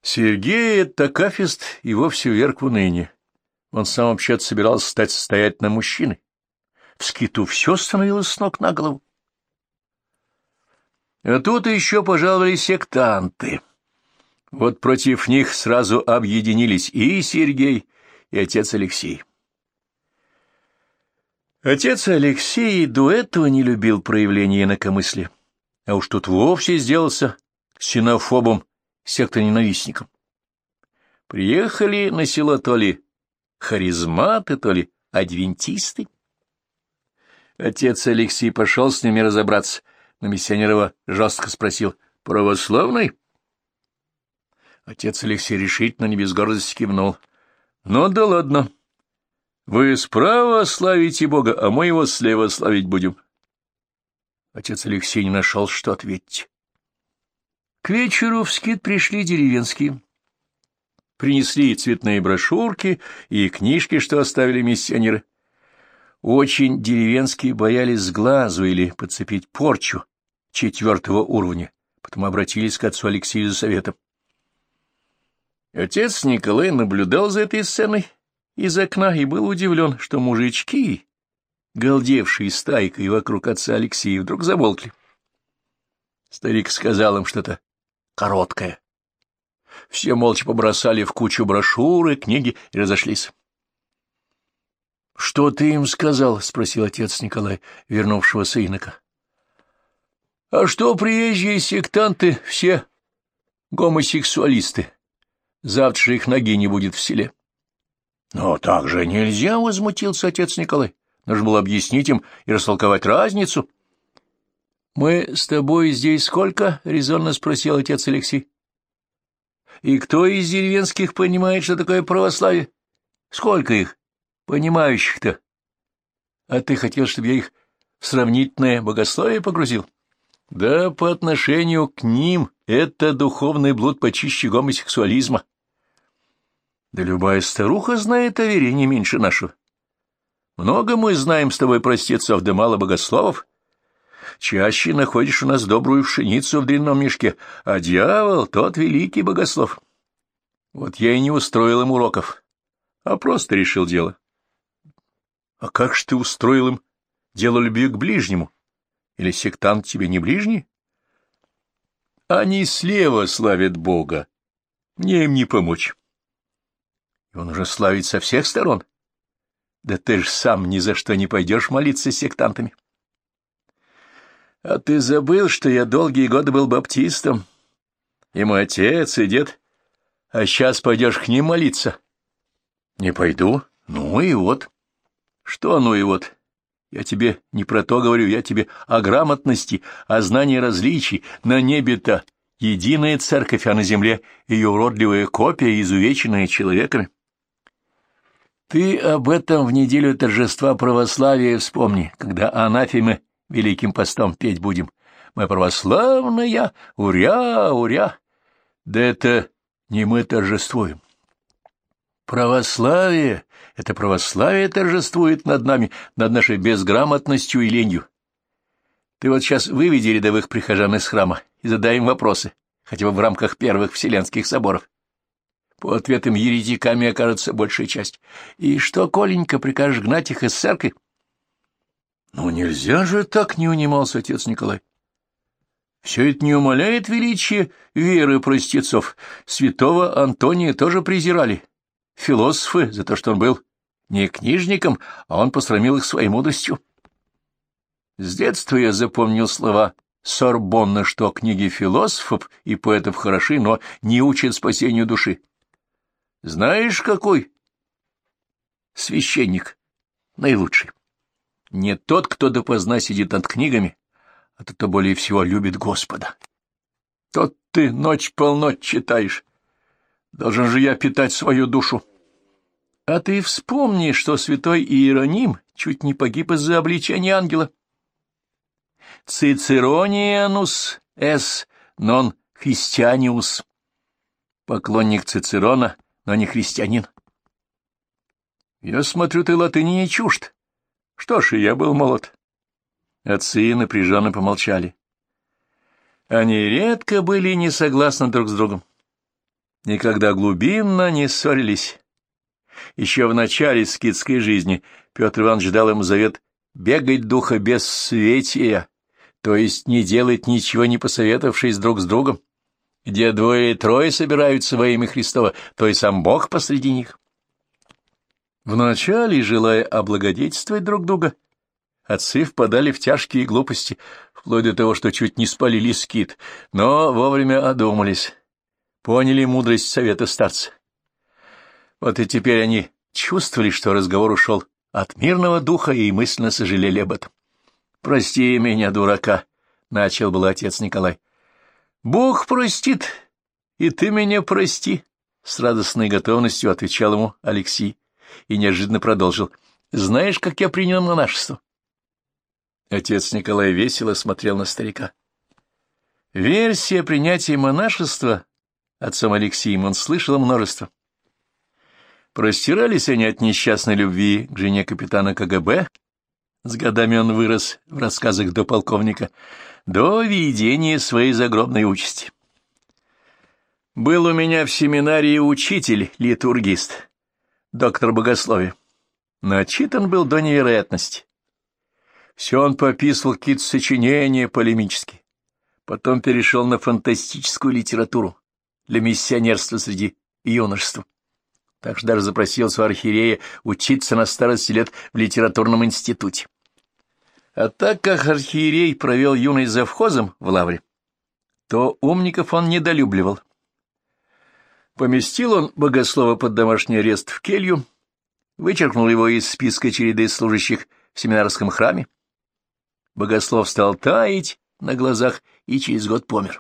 Сергей, этот акафист, и вовсе вверг в уныние. Он сам вообще-то собирался стать состоятельным мужчиной. В скиту все становилось с ног на голову. А тут еще пожаловали сектанты. Вот против них сразу объединились и Сергей, и отец Алексей. Отец Алексей до этого не любил проявления инакомыслия, а уж тут вовсе сделался ксенофобом, сектоненавистником. Приехали на село то ли харизматы, то ли адвентисты. Отец Алексей пошел с ними разобраться, но Миссионерова жестко спросил: «Православный?» Отец Алексей решительно, не без гордости кивнул. «Ну да ладно. Вы справа славите Бога, а мы его слева славить будем». Отец Алексей не нашел, что ответить. К вечеру в скит пришли деревенские. Принесли цветные брошюрки и книжки, что оставили миссионеры. Очень деревенские боялись с глазу или подцепить порчу 4-го уровня, потому обратились к отцу Алексею за советом. Отец Николай наблюдал за этой сценой из окна и был удивлен, что мужички, галдевшие стайкой вокруг отца Алексея, вдруг замолкли. Старик сказал им что-то короткое. Все молча побросали в кучу брошюры, книги и разошлись. — Что ты им сказал? — спросил отец Николай, вернувшегося инока. — А что приезжие сектанты все гомосексуалисты? Завтра же их ноги не будет в селе. — Но так же нельзя, — возмутился отец Николай. Нужно было объяснить им и растолковать разницу. — Мы с тобой здесь сколько? — резонно спросил отец Алексей. — И кто из деревенских понимает, что такое православие? Сколько их, понимающих-то? А ты хотел, чтобы я их в сравнительное богословие погрузил? Да по отношению к ним это духовный блуд почище гомосексуализма. Да любая старуха знает о вере не меньше нашего. Много мы знаем с тобой простецов, да мало богословов. Чаще находишь у нас добрую пшеницу в длинном мешке, а дьявол — тот великий богослов. Вот я и не устроил им уроков, а просто решил дело. А как ж ты устроил им дело любви к ближнему? Или сектант тебе не ближний? Они слева славят Бога, мне им не помочь. Его нужно славить со всех сторон. Да ты ж сам ни за что не пойдешь молиться с сектантами. А ты забыл, что я долгие годы был баптистом, и мой отец, и дед, а сейчас пойдешь к ним молиться? Не пойду. Ну и вот. Что ну и вот? Я тебе не про то говорю, я тебе о грамотности, о знании различий. На небе-то единая церковь, а на земле ее уродливая копия, изувеченная человеками. Ты об этом в неделю торжества православия вспомни, когда анафемы Великим постом петь будем. Мы православная, уря, уря. Да это не мы торжествуем. Православие — это православие торжествует над нами, над нашей безграмотностью и ленью. Ты вот сейчас выведи рядовых прихожан из храма и задай им вопросы, хотя бы в рамках первых вселенских соборов. По ответам еретиками окажется большая часть. И что, Коленька, прикажешь гнать их из церкви? Ну, нельзя же так, — не унимался отец Николай. Все это не умаляет величие веры простецов. Святого Антония тоже презирали. Философы за то, что он был не книжником, а он посрамил их своей мудростью. С детства я запомнил слова Сорбонна, что книги философов и поэтов хороши, но не учат спасению души. Знаешь, какой священник наилучший? Не тот, кто допоздна сидит над книгами, а тот, кто более всего любит Господа. Тот ты ночь-полночь читаешь. Должен же я питать свою душу. А ты вспомни, что святой Иероним чуть не погиб из-за обличения ангела. Цицеронианус эс нон христианиус. Поклонник Цицерона, но не христианин. Я смотрю, ты латыни не чужд. Что ж, и я был молод. Отцы напряженно помолчали. Они редко были не согласны друг с другом. никогда глубинно не ссорились. Еще в начале скитской жизни Петр Иванович дал ему завет бегать духа бессветия, то есть не делать ничего, не посоветовавшись друг с другом. Где двое или трое собираются во имя Христова, то и сам Бог посреди них. Вначале, желая облагодетельствовать друг друга, отцы впадали в тяжкие глупости, вплоть до того, что чуть не спалили скит, но вовремя одумались, поняли мудрость совета старца. Вот и теперь они чувствовали, что разговор ушел от мирного духа, и мысленно сожалели об этом. «Прости меня, дурака», — начал был отец Николай. «Бог простит, и ты меня прости», — с радостной готовностью отвечал ему Алексей и неожиданно продолжил. «Знаешь, как я принял монашество?» Отец Николай весело смотрел на старика. Версия принятия монашества отцом Алексеем он слышал множество. Простирались они от несчастной любви к жене капитана КГБ, с годами он вырос в рассказах до полковника, до видения своей загробной участи. Был у меня в семинарии учитель, литургист, доктор богословия. Начитан был до невероятности. Все он пописывал какие-то сочинения полемические. Потом перешел на фантастическую литературу для миссионерства среди юношества. Так что даже запросился у архиерея учиться на старости лет в литературном институте. А так как архиерей провел юность завхозом в лавре, то умников он недолюбливал. Поместил он богослова под домашний арест в келью, вычеркнул его из списка череды служащих в семинарском храме. Богослов стал таять на глазах и через год помер.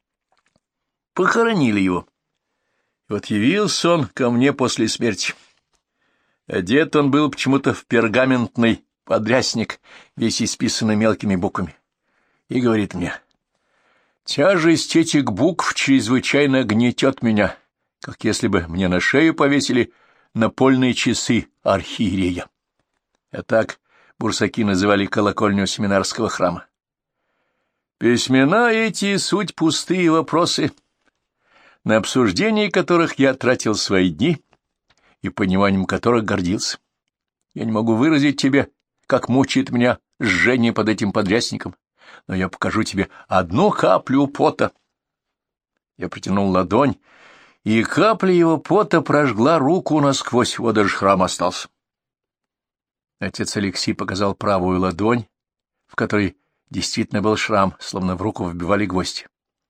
Похоронили его. И вот явился он ко мне после смерти. Одет он был почему-то в пергаментный подрясник, весь исписанный мелкими буквами, и говорит мне: «Тяжесть этих букв чрезвычайно гнетет меня, как если бы мне на шею повесили напольные часы архиерея». А так бурсаки называли колокольню семинарского храма. Письмена эти — суть пустые вопросы, на обсуждение которых я тратил свои дни и пониманием которых гордился. Я не могу выразить тебе, как мучает меня жжение под этим подрясником, но я покажу тебе одну каплю пота. Я протянул ладонь, и капля его пота прожгла руку насквозь, вот даже шрам остался. Отец Алексей показал правую ладонь, в которой действительно был шрам, словно в руку вбивали гвозди.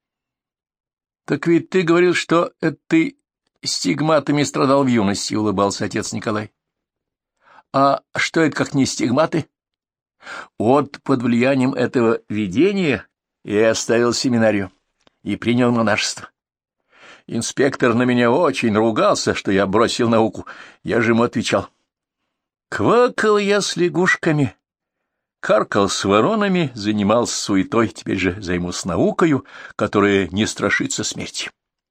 — Так ведь ты говорил, что это ты стигматами страдал в юности, — улыбался отец Николай. — А что это, как не стигматы? Вот под влиянием этого видения я оставил семинарию и принял монашество. Инспектор на меня очень ругался, что я бросил науку. Я же ему отвечал: квакал я с лягушками, каркал с воронами, занимался суетой, теперь же займусь наукою, которая не страшится смерти.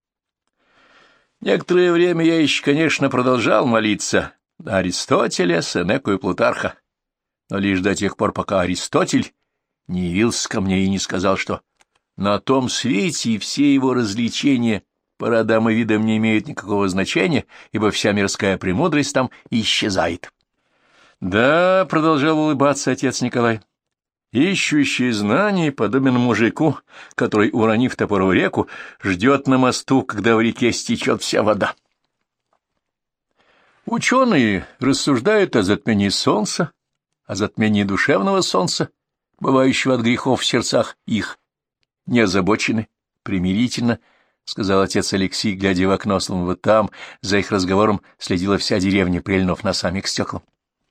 Некоторое время я еще, конечно, продолжал молиться на Аристотеля, Сенеку и Плутарха, но лишь до тех пор, пока Аристотель не явился ко мне и не сказал, что на том свете все его развлечения по родам и видам не имеют никакого значения, ибо вся мирская премудрость там исчезает. Да, — продолжал улыбаться отец Николай, — ищущий знаний подобен мужику, который, уронив топор в реку, ждет на мосту, когда в реке стечет вся вода. Ученые рассуждают о затмении солнца, о затмении душевного солнца, бывающего от грехов в сердцах их. Не озабочены, примирительно, — сказал отец Алексей, глядя в окно, словно вот там, за их разговором, следила вся деревня, прильнув носами к стеклам.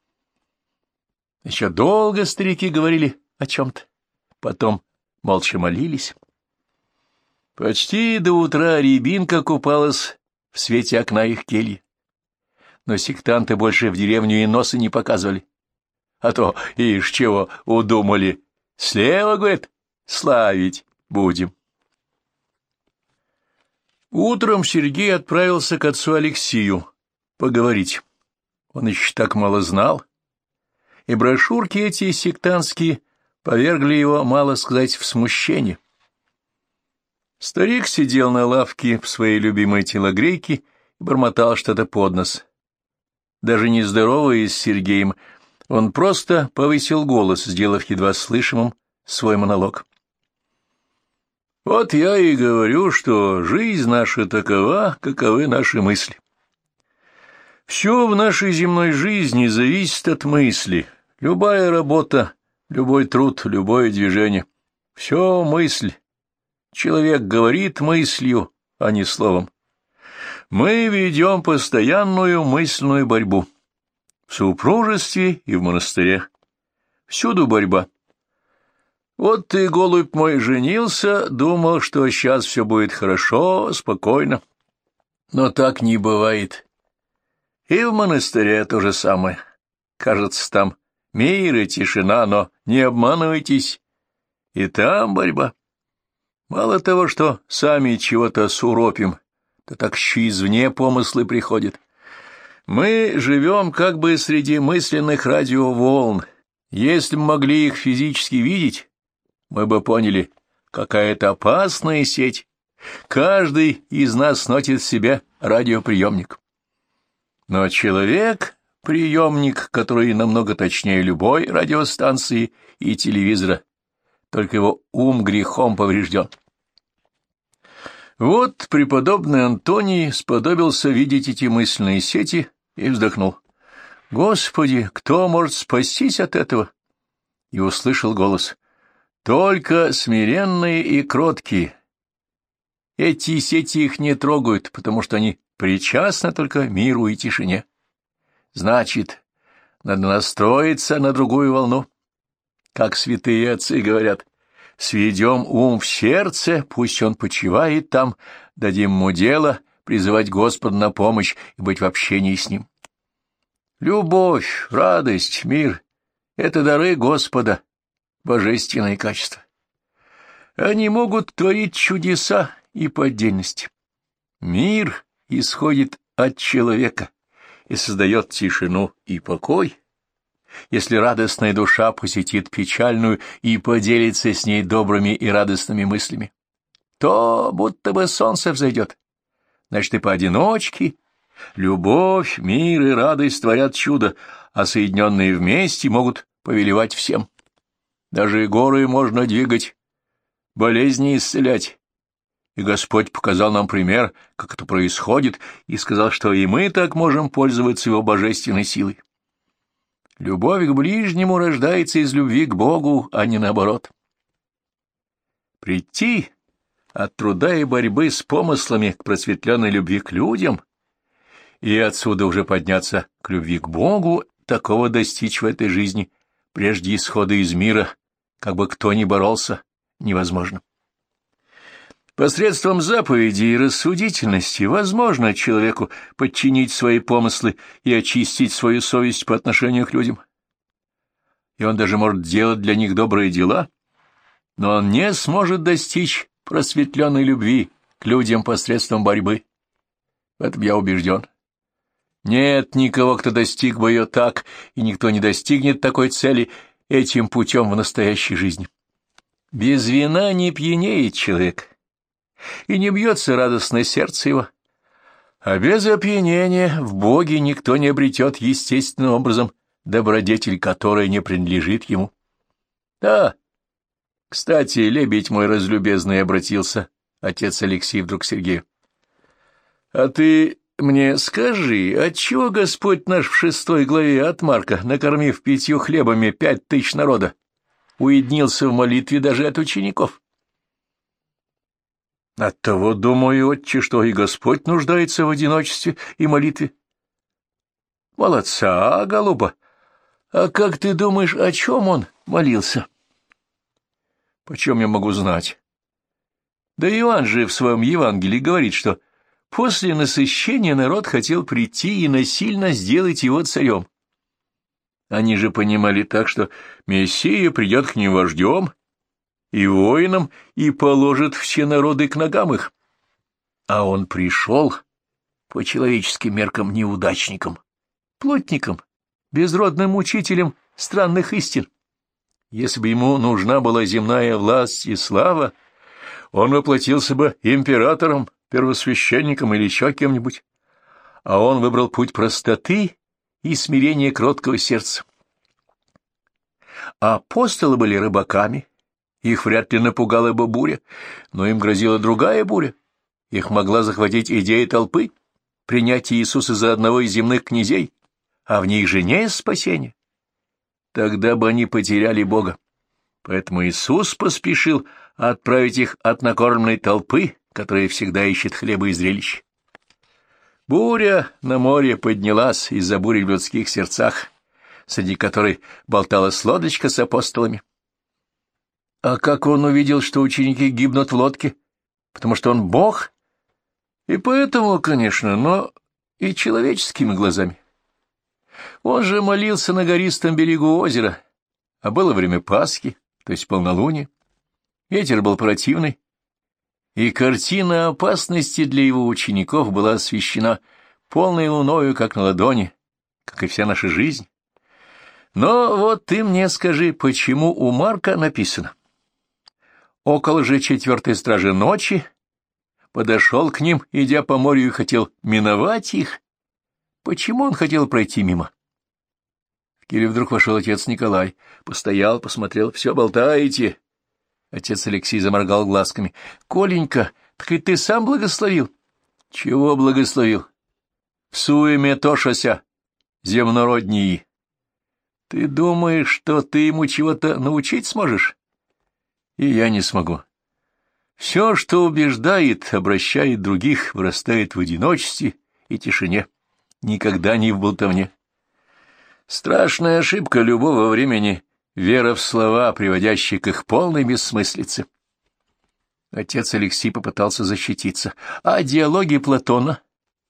Еще долго старики говорили о чем-то, потом молча молились. Почти до утра рябинка купалась в свете окна их кельи, но сектанты больше в деревню и носа не показывали. А то, ишь чего, удумали. Слева, говорит, славить будем. Утром Сергей отправился к отцу Алексею поговорить. Он еще так мало знал, и брошюрки эти сектантские повергли его, мало сказать, в смущение. Старик сидел на лавке в своей любимой телогрейке и бормотал что-то под нос. Даже не здороваясь с Сергеем, он просто повысил голос, сделав едва слышимым свой монолог. «Вот я и говорю, что жизнь наша такова, каковы наши мысли. Все в нашей земной жизни зависит от мысли. Любая работа, любой труд, любое движение — все мысль. Человек говорит мыслью, а не словом. Мы ведем постоянную мысленную борьбу. В супружестве и в монастыре. Всюду борьба. Вот ты, голубь мой, женился, думал, что сейчас все будет хорошо, спокойно. Но так не бывает. И в монастыре то же самое. Кажется, там мир и тишина, но не обманывайтесь. И там борьба. Мало того, что сами чего-то суропим, то так еще извне помыслы приходят. Мы живем как бы среди мысленных радиоволн. Если бы могли их физически видеть, мы бы поняли, какая это опасная сеть. Каждый из нас носит в себе радиоприемник. Но человек — приемник, который намного точнее любой радиостанции и телевизора, только его ум грехом поврежден. Вот преподобный Антоний сподобился видеть эти мысленные сети и вздохнул. «Господи, кто может спастись от этого?» И услышал голос. «Только смиренные и кроткие. Эти сети их не трогают, потому что они причастны только миру и тишине. Значит, надо настроиться на другую волну. Как святые отцы говорят, сведем ум в сердце, пусть он почивает там, дадим ему дело призывать Господа на помощь и быть в общении с Ним. Любовь, радость, мир — это дары Господа, божественные качества. Они могут творить чудеса и по отдельности. Мир исходит от человека и создает тишину и покой. Если радостная душа посетит печальную и поделится с ней добрыми и радостными мыслями, то будто бы солнце взойдет. Значит, и поодиночке любовь, мир и радость творят чудо, а соединенные вместе могут повелевать всем. Даже горы можно двигать, болезни исцелять. И Господь показал нам пример, как это происходит, и сказал, что и мы так можем пользоваться Его божественной силой. Любовь к ближнему рождается из любви к Богу, а не наоборот. Прийти от труда и борьбы с помыслами к просветленной любви к людям и отсюда уже подняться к любви к Богу, такого достичь в этой жизни, прежде исхода из мира, как бы кто ни боролся, невозможно. Посредством заповеди и рассудительности возможно человеку подчинить свои помыслы и очистить свою совесть по отношению к людям. И он даже может делать для них добрые дела, но он не сможет достичь просветленной любви к людям посредством борьбы. В этом я убежден. Нет никого, кто достиг бы ее так, и никто не достигнет такой цели этим путем в настоящей жизни. Без вина не пьянеет человек, и не бьется радостное сердце его. А без опьянения в Боге никто не обретет естественным образом добродетель, которая не принадлежит ему. Да, кстати, лебедь мой разлюбезный, обратился отец Алексей вдруг к Сергею. А ты мне скажи, отчего Господь наш в 6 главе от Марка, накормив 5 хлебами 5000 народа, уединился в молитве даже от учеников? Оттого, думаю, отче, что и Господь нуждается в одиночестве и молитве. Молодца, голуба! А как ты думаешь, о чем он молился? Почем я могу знать? Да Иоанн же в своем Евангелии говорит, что после насыщения народ хотел прийти и насильно сделать его царем. Они же понимали так, что Мессия придет к ним вождем и воином и положит все народы к ногам их. А он пришел по человеческим меркам неудачником, плотником, безродным учителем странных истин. Если бы ему нужна была земная власть и слава, он воплотился бы императором, первосвященником или еще кем-нибудь. А он выбрал путь простоты и смирения кроткого сердца. А апостолы были рыбаками, их вряд ли напугала бы буря, но им грозила другая буря. Их могла захватить идея толпы, принятие Иисуса за одного из земных князей, а в них же не спасение. Тогда бы они потеряли Бога. Поэтому Иисус поспешил отправить их от накормленной толпы, которая всегда ищет хлеба и зрелищ. Буря на море поднялась из-за бури в людских сердцах, среди которой болталась лодочка с апостолами. А как он увидел, что ученики гибнут в лодке? Потому что он Бог? И поэтому, конечно, но и человеческими глазами. Он же молился на гористом берегу озера, а было время Пасхи, то есть полнолуния. Ветер был противный, и картина опасности для его учеников была освещена полной луною, как на ладони, как и вся наша жизнь. Но вот ты мне скажи, почему у Марка написано: около же 4-й стражи ночи подошел к ним, идя по морю, и хотел миновать их. Почему он хотел пройти мимо? В келью вдруг вошел отец Николай, постоял, посмотрел: все болтаете. Отец Алексей заморгал глазками. — Коленька, так и ты сам благословил? — Чего благословил? — В суеме тошася, земнороднии. — Ты думаешь, что ты ему чего-то научить сможешь? — И я не смогу. Все, что убеждает, обращает других, вырастает в одиночестве и тишине, никогда не в болтовне. Страшная ошибка любого времени — вера в слова, приводящие к их полной бессмыслице. Отец Алексей попытался защититься. А диалоги Платона?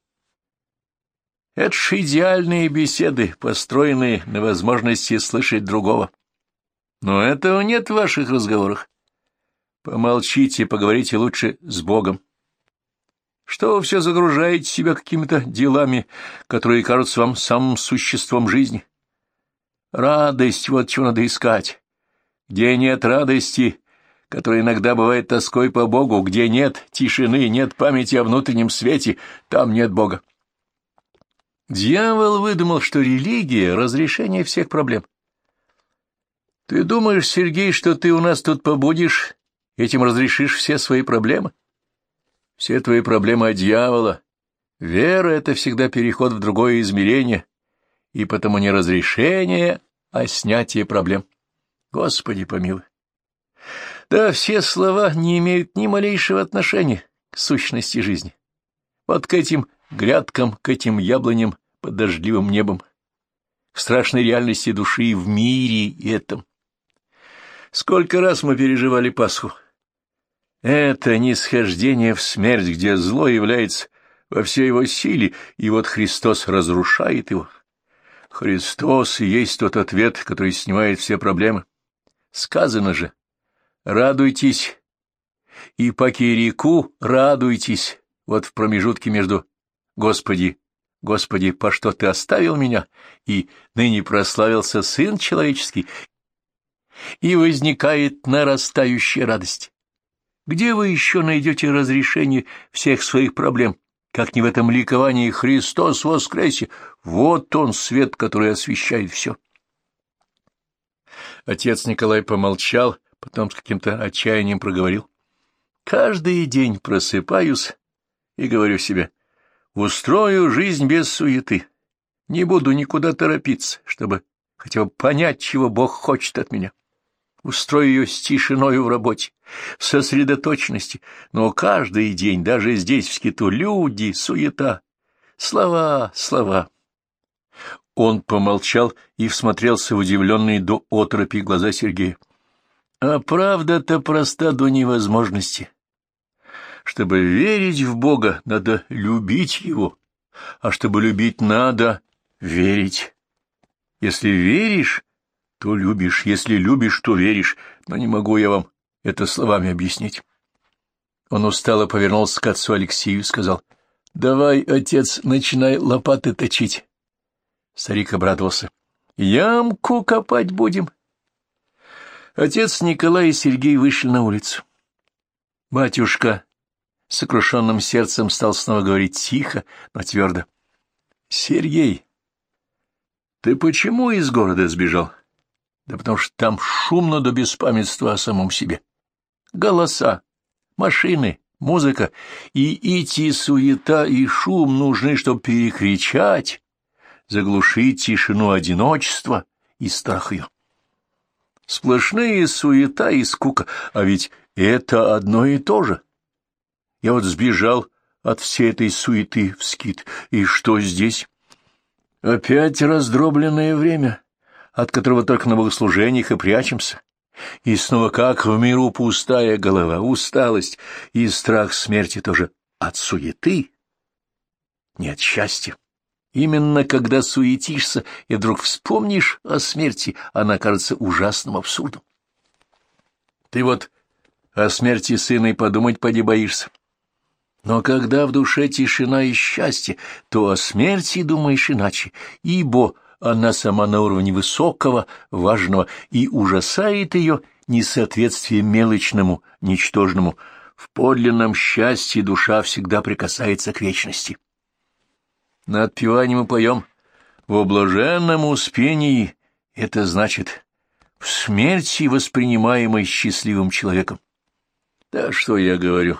Это ж идеальные беседы, построенные на возможности слышать другого. Но этого нет в ваших разговорах. Помолчите, поговорите лучше с Богом. Что вы все загружаете себя какими-то делами, которые кажутся вам самым существом жизни? Радость — вот чего надо искать. Где нет радости, которая иногда бывает тоской по Богу, где нет тишины, нет памяти о внутреннем свете, там нет Бога. Дьявол выдумал, что религия — разрешение всех проблем. Ты думаешь, Сергей, что ты у нас тут побудешь, этим разрешишь все свои проблемы? Все твои проблемы от дьявола. Вера — это всегда переход в другое измерение, и потому не разрешение, а снятие проблем. Господи помилуй. Да, все слова не имеют ни малейшего отношения к сущности жизни. Вот к этим грядкам, к этим яблоням под дождливым небом, к страшной реальности души в мире этом. Сколько раз мы переживали Пасху. Это нисхождение в смерть, где зло является во всей его силе, и вот Христос разрушает его. Христос и есть тот ответ, который снимает все проблемы. Сказано же: радуйтесь, и паки реку радуйтесь. Вот в промежутке между «Господи, Господи, по что ты оставил меня?» и «ныне прославился Сын Человеческий», и возникает нарастающая радость. Где вы еще найдете разрешение всех своих проблем, как не в этом ликовании «Христос воскресе»? Вот он, свет, который освещает все. Отец Николай помолчал, потом с каким-то отчаянием проговорил: каждый день просыпаюсь и говорю себе: устрою жизнь без суеты, не буду никуда торопиться, чтобы хотя бы понять, чего Бог хочет от меня. Устрою ее с тишиною в работе, в сосредоточенности, но каждый день, даже здесь, в скиту, люди, суета, слова, слова. Он помолчал и всмотрелся в удивленные до оторопи глаза Сергея. А правда-то проста до невозможности. Чтобы верить в Бога, надо любить Его, а чтобы любить, надо верить. Если веришь, то любишь, если любишь, то веришь, но не могу я вам это словами объяснить. Он устало повернулся к отцу Алексею и сказал: давай, отец, начинай лопаты точить. Старик обрадовался: ямку копать будем. Отец Николай и Сергей вышли на улицу. Батюшка с сокрушенным сердцем стал снова говорить тихо, но твердо. — Сергей, ты почему из города сбежал? Да потому что там шумно до беспамятства о самом себе. Голоса, машины, музыка и идти суета и шум нужны, чтобы перекричать, заглушить тишину одиночества и страх ее. Сплошные суета и скука, а ведь это одно и то же. Я вот сбежал от всей этой суеты вскит, и что здесь? Опять раздробленное время, от которого только на богослужениях и прячемся. И снова как в миру пустая голова, усталость и страх смерти тоже от суеты, не от счастья. Именно когда суетишься и вдруг вспомнишь о смерти, она кажется ужасным абсурдом. Ты вот о смерти сына и подумать поди боишься. Но когда в душе тишина и счастье, то о смерти думаешь иначе, ибо она сама на уровне высокого, важного, и ужасает ее несоответствие мелочному, ничтожному. В подлинном счастье душа всегда прикасается к вечности. На отпевании мы поем «Во блаженном успении», это значит «в смерти, воспринимаемой счастливым человеком». Да что я говорю?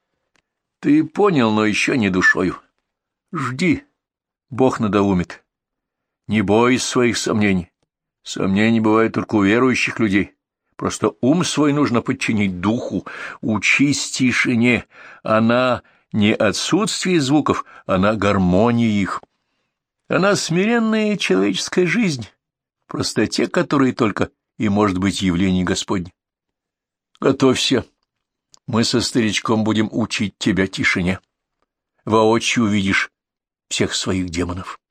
Ты понял, но еще не душою. Жди, Бог надоумит. Не бойся своих сомнений. Сомнения бывают только у верующих людей. Просто ум свой нужно подчинить духу. Учись тишине. Она не отсутствие звуков, она гармония их. Она смиренная человеческая жизнь, в простоте которой только и может быть явление Господне. Готовься. Мы со старичком будем учить тебя тишине. Воочию увидишь всех своих демонов.